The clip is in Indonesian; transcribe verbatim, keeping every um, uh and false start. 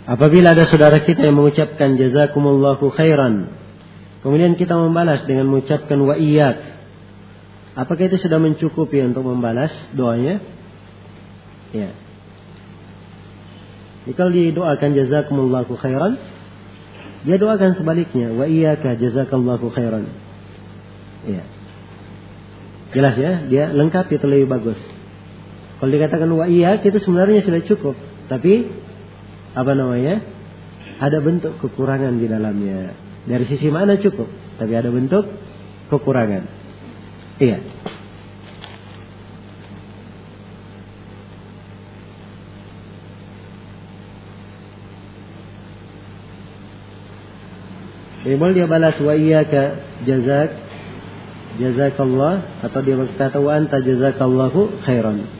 Apabila ada saudara kita yang mengucapkan jazakumullahu khairan, kemudian kita membalas dengan mengucapkan wa iyyak, apakah itu sudah mencukupi untuk membalas doanya? Ya. Jika didoakan jazakumullahu khairan, dia doakan sebaliknya, wa iyyaka jazakallahu khairan. Ya. Jelas ya, dia lengkap, itu lebih bagus. Kalau dikatakan wa iyyak itu sebenarnya sudah cukup, tapi apa namanya? Ada bentuk kekurangan di dalamnya. Dari sisi mana cukup, tapi ada bentuk kekurangan. Iya. Jadi boleh dia balas wa iyyaka jazak jazakallah, atau dia berkata wa anta jazakallahu khairan.